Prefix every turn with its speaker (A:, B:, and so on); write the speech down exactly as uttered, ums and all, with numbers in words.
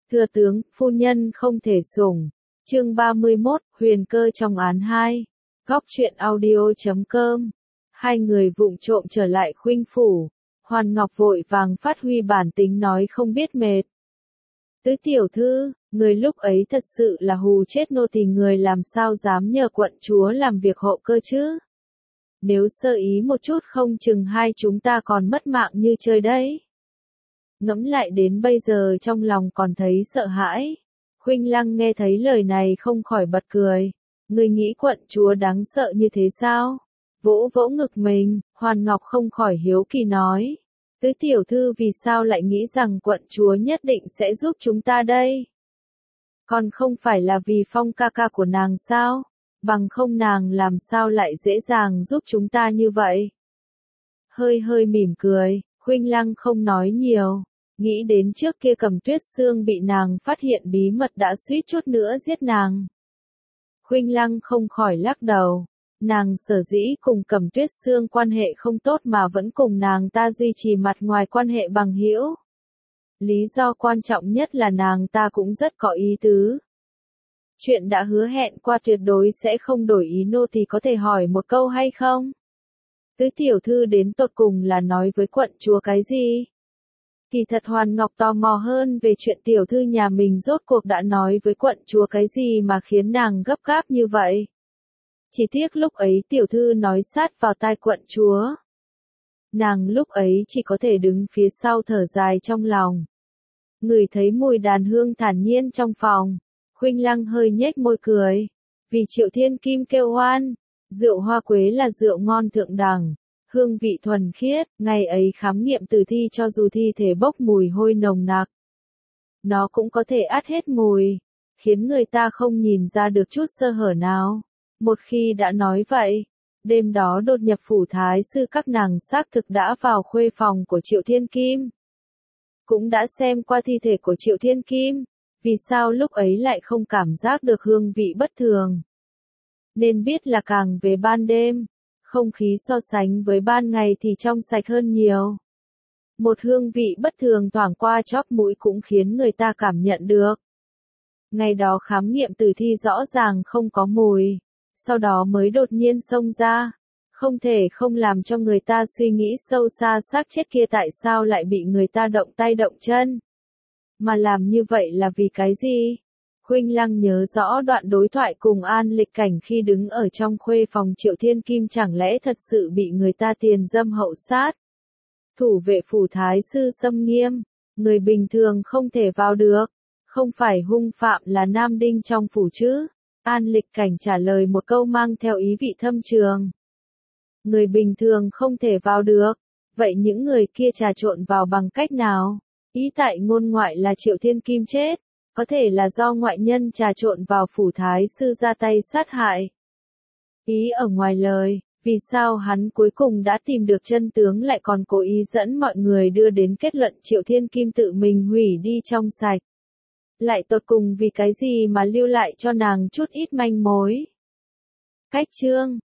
A: Thừa tướng, phu nhân không thể sủng. Chương ba mươi mốt, huyền cơ trong án hai. Góc truyện audio chấm com. Hai người vụng trộm trở lại khuynh phủ. Hoàn Ngọc vội vàng phát huy bản tính nói không biết mệt. Tứ tiểu thư, người lúc ấy thật sự là hù chết nô tỳ, người làm sao dám nhờ quận chúa làm việc hộ cơ chứ? Nếu sơ ý một chút không chừng hai chúng ta còn mất mạng như chơi đấy. Ngẫm lại đến bây giờ trong lòng còn thấy sợ hãi. Khuynh Lăng nghe thấy lời này không khỏi bật cười. Người nghĩ quận chúa đáng sợ như thế sao? Vỗ vỗ ngực mình, Hoàn Ngọc không khỏi hiếu kỳ nói. Tứ tiểu thư vì sao lại nghĩ rằng quận chúa nhất định sẽ giúp chúng ta đây? Còn không phải là vì Phong ca ca của nàng sao? Bằng không nàng làm sao lại dễ dàng giúp chúng ta như vậy? Hơi hơi mỉm cười, Khuynh Lăng không nói nhiều. Nghĩ đến trước kia Cầm Tuyết Sương bị nàng phát hiện bí mật đã suýt chút nữa giết nàng. Khuynh Lăng không khỏi lắc đầu. Nàng sở dĩ cùng Cầm Tuyết Sương quan hệ không tốt mà vẫn cùng nàng ta duy trì mặt ngoài quan hệ bằng hữu. Lý do quan trọng nhất là nàng ta cũng rất có ý tứ. Chuyện đã hứa hẹn qua tuyệt đối sẽ không đổi ý, nô tỳ có thể hỏi một câu hay không? Tứ tiểu thư đến tột cùng là nói với quận chúa cái gì? Kỳ thật Hoàn Ngọc tò mò hơn về chuyện tiểu thư nhà mình rốt cuộc đã nói với quận chúa cái gì mà khiến nàng gấp gáp như vậy. Chỉ tiếc lúc ấy tiểu thư nói sát vào tai quận chúa. Nàng lúc ấy chỉ có thể đứng phía sau thở dài trong lòng. Ngửi thấy mùi đàn hương thản nhiên trong phòng. Khuynh Lăng hơi nhếch môi cười. Vì Triệu Thiên Kim kêu oan. Rượu hoa quế là rượu ngon thượng đẳng. Hương vị thuần khiết, ngày ấy khám nghiệm tử thi cho dù thi thể bốc mùi hôi nồng nặc. Nó cũng có thể át hết mùi, khiến người ta không nhìn ra được chút sơ hở nào. Một khi đã nói vậy, đêm đó đột nhập phủ thái sư các nàng xác thực đã vào khuê phòng của Triệu Thiên Kim. Cũng đã xem qua thi thể của Triệu Thiên Kim, vì sao lúc ấy lại không cảm giác được hương vị bất thường. Nên biết là càng về ban đêm, không khí so sánh với ban ngày thì trong sạch hơn nhiều. Một hương vị bất thường thoảng qua chóp mũi cũng khiến người ta cảm nhận được. Ngày đó khám nghiệm tử thi rõ ràng không có mùi, sau đó mới đột nhiên xông ra. Không thể không làm cho người ta suy nghĩ sâu xa xác chết kia tại sao lại bị người ta động tay động chân. Mà làm như vậy là vì cái gì? Khuynh Lăng nhớ rõ đoạn đối thoại cùng An Lịch Cảnh khi đứng ở trong khuê phòng Triệu Thiên Kim, chẳng lẽ thật sự bị người ta tiền dâm hậu sát. Thủ vệ phủ thái sư xâm nghiêm, người bình thường không thể vào được, không phải hung phạm là nam đinh trong phủ chứ? An Lịch Cảnh trả lời một câu mang theo ý vị thâm trường. Người bình thường không thể vào được, vậy những người kia trà trộn vào bằng cách nào? Ý tại ngôn ngoại là Triệu Thiên Kim chết. Có thể là do ngoại nhân trà trộn vào phủ thái sư ra tay sát hại. Ý ở ngoài lời, vì sao hắn cuối cùng đã tìm được chân tướng lại còn cố ý dẫn mọi người đưa đến kết luận Triệu Thiên Kim tự mình hủy đi trong sạch. Lại tột cùng vì cái gì mà lưu lại cho nàng chút ít manh mối. Cách chương